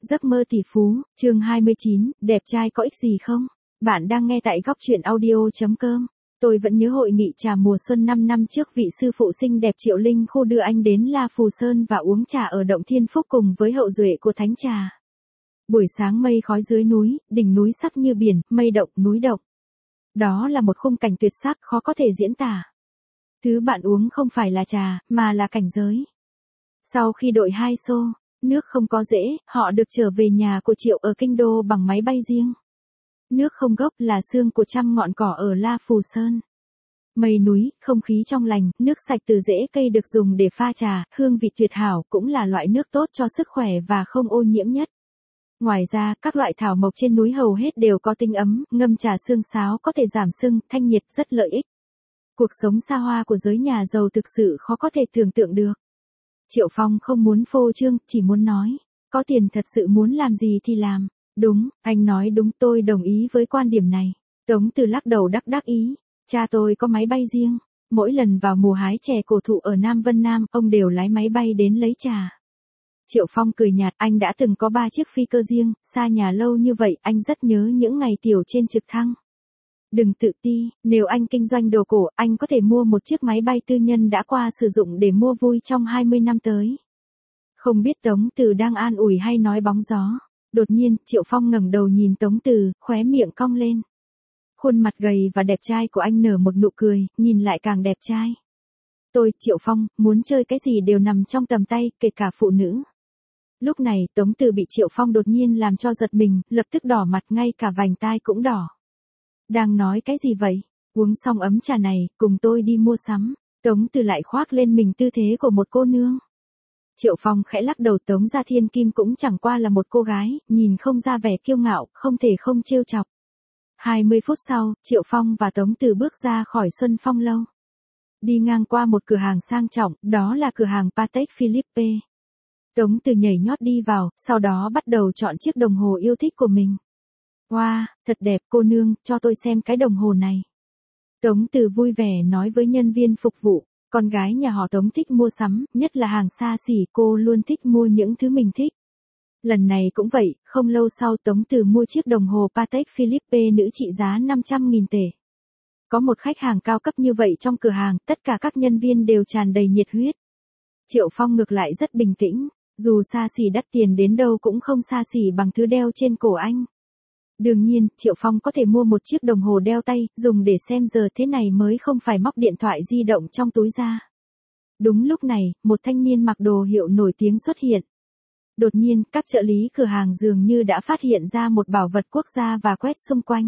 Giấc mơ tỷ phú, chương 29, đẹp trai có ích gì không? Bạn đang nghe tại góc truyện audio.com. Tôi vẫn nhớ hội nghị trà mùa xuân 5 năm trước vị sư phụ xinh đẹp Triệu Linh Khu đưa anh đến La Phù Sơn và uống trà ở động Thiên Phúc cùng với hậu duệ của thánh trà. Buổi sáng mây khói dưới núi, đỉnh núi sắc như biển, mây động, núi động. Đó là một khung cảnh tuyệt sắc khó có thể diễn tả. Thứ bạn uống không phải là trà, mà là cảnh giới. Sau khi đội 2 xô, nước không có dễ, họ được trở về nhà của Triệu ở Kinh Đô bằng máy bay riêng. Nước không gốc là xương của trăm ngọn cỏ ở La Phù Sơn. Mây núi, không khí trong lành, nước sạch từ rễ cây được dùng để pha trà, hương vị tuyệt hảo cũng là loại nước tốt cho sức khỏe và không ô nhiễm nhất. Ngoài ra, các loại thảo mộc trên núi hầu hết đều có tính ấm, ngâm trà xương sáo có thể giảm sưng, thanh nhiệt rất lợi ích. Cuộc sống xa hoa của giới nhà giàu thực sự khó có thể tưởng tượng được. Triệu Phong không muốn phô trương, chỉ muốn nói, có tiền thật sự muốn làm gì thì làm. Đúng, anh nói đúng, tôi đồng ý với quan điểm này. Tống Từ lắc đầu đắc ý, cha tôi có máy bay riêng, mỗi lần vào mùa hái chè cổ thụ ở Nam Vân Nam, ông đều lái máy bay đến lấy trà. Triệu Phong cười nhạt, anh đã từng có 3 chiếc phi cơ riêng, xa nhà lâu như vậy, anh rất nhớ những ngày tiểu trên trực thăng. Đừng tự ti, nếu anh kinh doanh đồ cổ, anh có thể mua một chiếc máy bay tư nhân đã qua sử dụng để mua vui trong 20 năm tới. Không biết Tống Từ đang an ủi hay nói bóng gió. Đột nhiên, Triệu Phong ngẩng đầu nhìn Tống Từ, khóe miệng cong lên. Khuôn mặt gầy và đẹp trai của anh nở một nụ cười, nhìn lại càng đẹp trai. Tôi, Triệu Phong, muốn chơi cái gì đều nằm trong tầm tay, kể cả phụ nữ. Lúc này, Tống Từ bị Triệu Phong đột nhiên làm cho giật mình, lập tức đỏ mặt, ngay cả vành tai cũng đỏ. Đang nói cái gì vậy? Uống xong ấm trà này, cùng tôi đi mua sắm. Tống Từ lại khoác lên mình tư thế của một cô nương. Triệu Phong khẽ lắc đầu, Tống Gia Thiên Kim cũng chẳng qua là một cô gái, nhìn không ra vẻ kiêu ngạo, không thể không trêu chọc. 20 phút sau, Triệu Phong và Tống Từ bước ra khỏi Xuân Phong Lâu. Đi ngang qua một cửa hàng sang trọng, đó là cửa hàng Patek Philippe. Tống Từ nhảy nhót đi vào, sau đó bắt đầu chọn chiếc đồng hồ yêu thích của mình. Wow, thật đẹp cô nương, cho tôi xem cái đồng hồ này. Tống Từ vui vẻ nói với nhân viên phục vụ, con gái nhà họ Tống thích mua sắm, nhất là hàng xa xỉ, cô luôn thích mua những thứ mình thích. Lần này cũng vậy, không lâu sau Tống Từ mua chiếc đồng hồ Patek Philippe nữ trị giá 500.000 tệ. Có một khách hàng cao cấp như vậy trong cửa hàng, tất cả các nhân viên đều tràn đầy nhiệt huyết. Triệu Phong ngược lại rất bình tĩnh, dù xa xỉ đắt tiền đến đâu cũng không xa xỉ bằng thứ đeo trên cổ anh. Đương nhiên, Triệu Phong có thể mua một chiếc đồng hồ đeo tay, dùng để xem giờ, thế này mới không phải móc điện thoại di động trong túi ra. Đúng lúc này, một thanh niên mặc đồ hiệu nổi tiếng xuất hiện. Đột nhiên, các trợ lý cửa hàng dường như đã phát hiện ra một bảo vật quốc gia và quét xung quanh.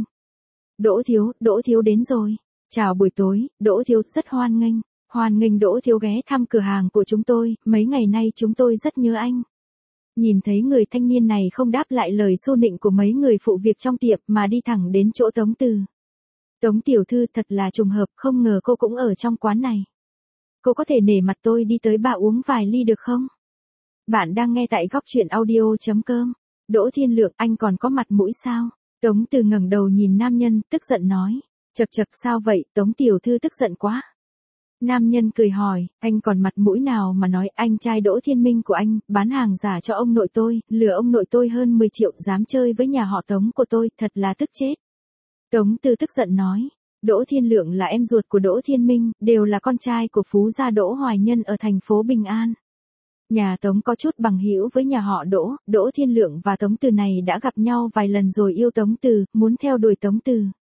Đỗ Thiếu đến rồi. Chào buổi tối, Đỗ Thiếu, rất hoan nghênh Đỗ Thiếu ghé thăm cửa hàng của chúng tôi, mấy ngày nay chúng tôi rất nhớ anh. Nhìn thấy người thanh niên này không đáp lại lời xô nịnh của mấy người phụ việc trong tiệm mà đi thẳng đến chỗ Tống Từ. Tống tiểu thư, thật là trùng hợp, không ngờ cô cũng ở trong quán này. Cô có thể nể mặt tôi đi tới bà uống vài ly được không? Bạn đang nghe tại góc truyện audio.com. Đỗ Thiên Lượng, anh còn có mặt mũi sao? Tống Từ ngẩng đầu nhìn nam nhân, tức giận nói. Chậc sao vậy, Tống tiểu thư tức giận quá. Nam nhân cười hỏi, anh còn mặt mũi nào mà nói, anh trai Đỗ Thiên Minh của anh, bán hàng giả cho ông nội tôi, lừa ông nội tôi hơn 10 triệu, dám chơi với nhà họ Tống của tôi, thật là tức chết. Tống Từ tức giận nói, Đỗ Thiên Lượng là em ruột của Đỗ Thiên Minh, đều là con trai của phú gia Đỗ Hoài Nhân ở thành phố Bình An. Nhà Tống có chút bằng hữu với nhà họ Đỗ, Đỗ Thiên Lượng và Tống Từ này đã gặp nhau vài lần rồi yêu Tống Từ, muốn theo đuổi Tống Từ.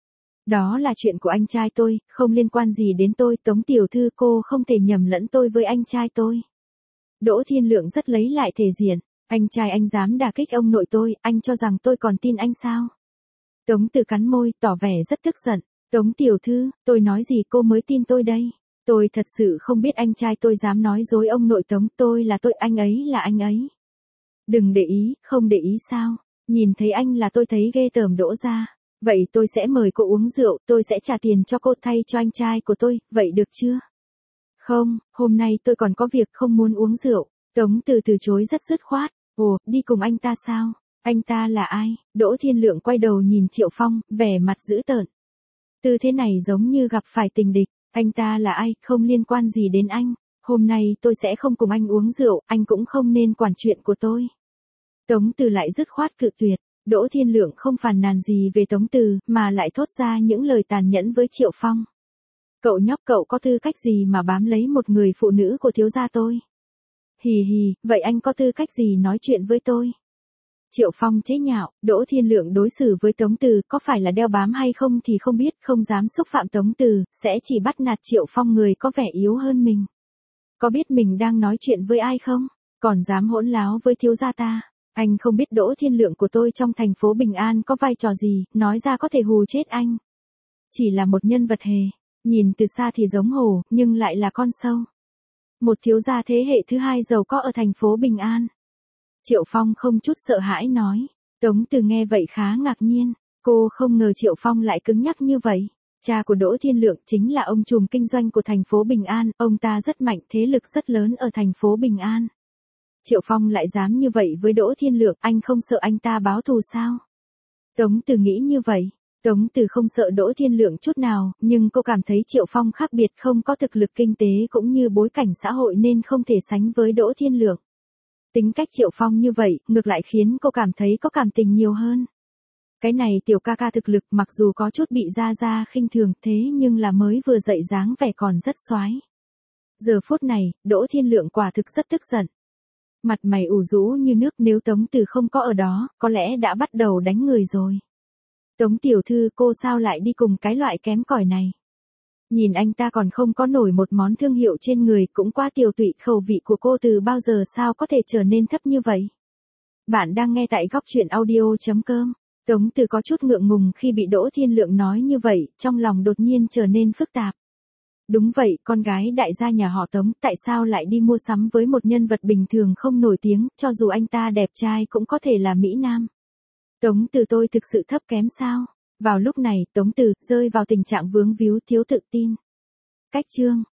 Đó là chuyện của anh trai tôi, không liên quan gì đến tôi, Tống tiểu thư, cô không thể nhầm lẫn tôi với anh trai tôi. Đỗ Thiên Lượng rất lấy lại thể diện, anh trai anh dám đả kích ông nội tôi, anh cho rằng tôi còn tin anh sao? Tống Từ cắn môi, tỏ vẻ rất tức giận, Tống tiểu thư, tôi nói gì cô mới tin tôi đây? Tôi thật sự không biết anh trai tôi dám nói dối ông nội Tống, tôi là tôi, anh ấy là anh ấy. Đừng để ý, không để ý sao? Nhìn thấy anh là tôi thấy ghê tởm Đỗ gia. Vậy tôi sẽ mời cô uống rượu, tôi sẽ trả tiền cho cô thay cho anh trai của tôi, vậy được chưa? Không, hôm nay tôi còn có việc, không muốn uống rượu. Tống Từ từ chối rất dứt khoát. Ồ, đi cùng anh ta sao? Anh ta là ai? Đỗ Thiên Lượng quay đầu nhìn Triệu Phong, vẻ mặt dữ tợn. Tư thế này giống như gặp phải tình địch. Anh ta là ai, không liên quan gì đến anh. Hôm nay tôi sẽ không cùng anh uống rượu, anh cũng không nên quản chuyện của tôi. Tống Từ lại dứt khoát cự tuyệt. Đỗ Thiên Lượng không phàn nàn gì về Tống Từ, mà lại thốt ra những lời tàn nhẫn với Triệu Phong. Cậu nhóc, cậu có tư cách gì mà bám lấy một người phụ nữ của thiếu gia tôi? Hì hì, vậy anh có tư cách gì nói chuyện với tôi? Triệu Phong chế nhạo, Đỗ Thiên Lượng đối xử với Tống Từ có phải là đeo bám hay không thì không biết, không dám xúc phạm Tống Từ, sẽ chỉ bắt nạt Triệu Phong người có vẻ yếu hơn mình. Có biết mình đang nói chuyện với ai không? Còn dám hỗn láo với thiếu gia ta. Anh không biết Đỗ Thiên Lượng của tôi trong thành phố Bình An có vai trò gì, nói ra có thể hù chết anh. Chỉ là một nhân vật hề, nhìn từ xa thì giống hổ, nhưng lại là con sâu. Một thiếu gia thế hệ thứ hai giàu có ở thành phố Bình An. Triệu Phong không chút sợ hãi nói. Tống Từ nghe vậy khá ngạc nhiên, cô không ngờ Triệu Phong lại cứng nhắc như vậy. Cha của Đỗ Thiên Lượng chính là ông trùm kinh doanh của thành phố Bình An, ông ta rất mạnh, thế lực rất lớn ở thành phố Bình An. Triệu Phong lại dám như vậy với Đỗ Thiên Lượng, anh không sợ anh ta báo thù sao? Tống Từ nghĩ như vậy. Tống Từ không sợ Đỗ Thiên Lượng chút nào, nhưng cô cảm thấy Triệu Phong khác biệt, không có thực lực kinh tế cũng như bối cảnh xã hội nên không thể sánh với Đỗ Thiên Lượng. Tính cách Triệu Phong như vậy, ngược lại khiến cô cảm thấy có cảm tình nhiều hơn. Cái này tiểu ca ca thực lực mặc dù có chút bị Gia khinh thường thế nhưng là mới vừa dậy dáng vẻ còn rất xoái. Giờ phút này, Đỗ Thiên Lượng quả thực rất tức giận. Mặt mày ủ rũ như nước, nếu Tống Từ không có ở đó, có lẽ đã bắt đầu đánh người rồi. Tống tiểu thư, cô sao lại đi cùng cái loại kém cỏi này? Nhìn anh ta còn không có nổi một món thương hiệu trên người, cũng quá tiều tụy, khẩu vị của cô từ bao giờ sao có thể trở nên thấp như vậy? Bạn đang nghe tại góc truyện audio.com. Tống Từ có chút ngượng ngùng khi bị Đỗ Thiên Lượng nói như vậy, trong lòng đột nhiên trở nên phức tạp. Đúng vậy, con gái đại gia nhà họ Tống, tại sao lại đi mua sắm với một nhân vật bình thường không nổi tiếng, cho dù anh ta đẹp trai cũng có thể là Mỹ Nam. Tống Từ, tôi thực sự thấp kém sao? Vào lúc này, Tống Từ rơi vào tình trạng vướng víu, thiếu tự tin. Cách chương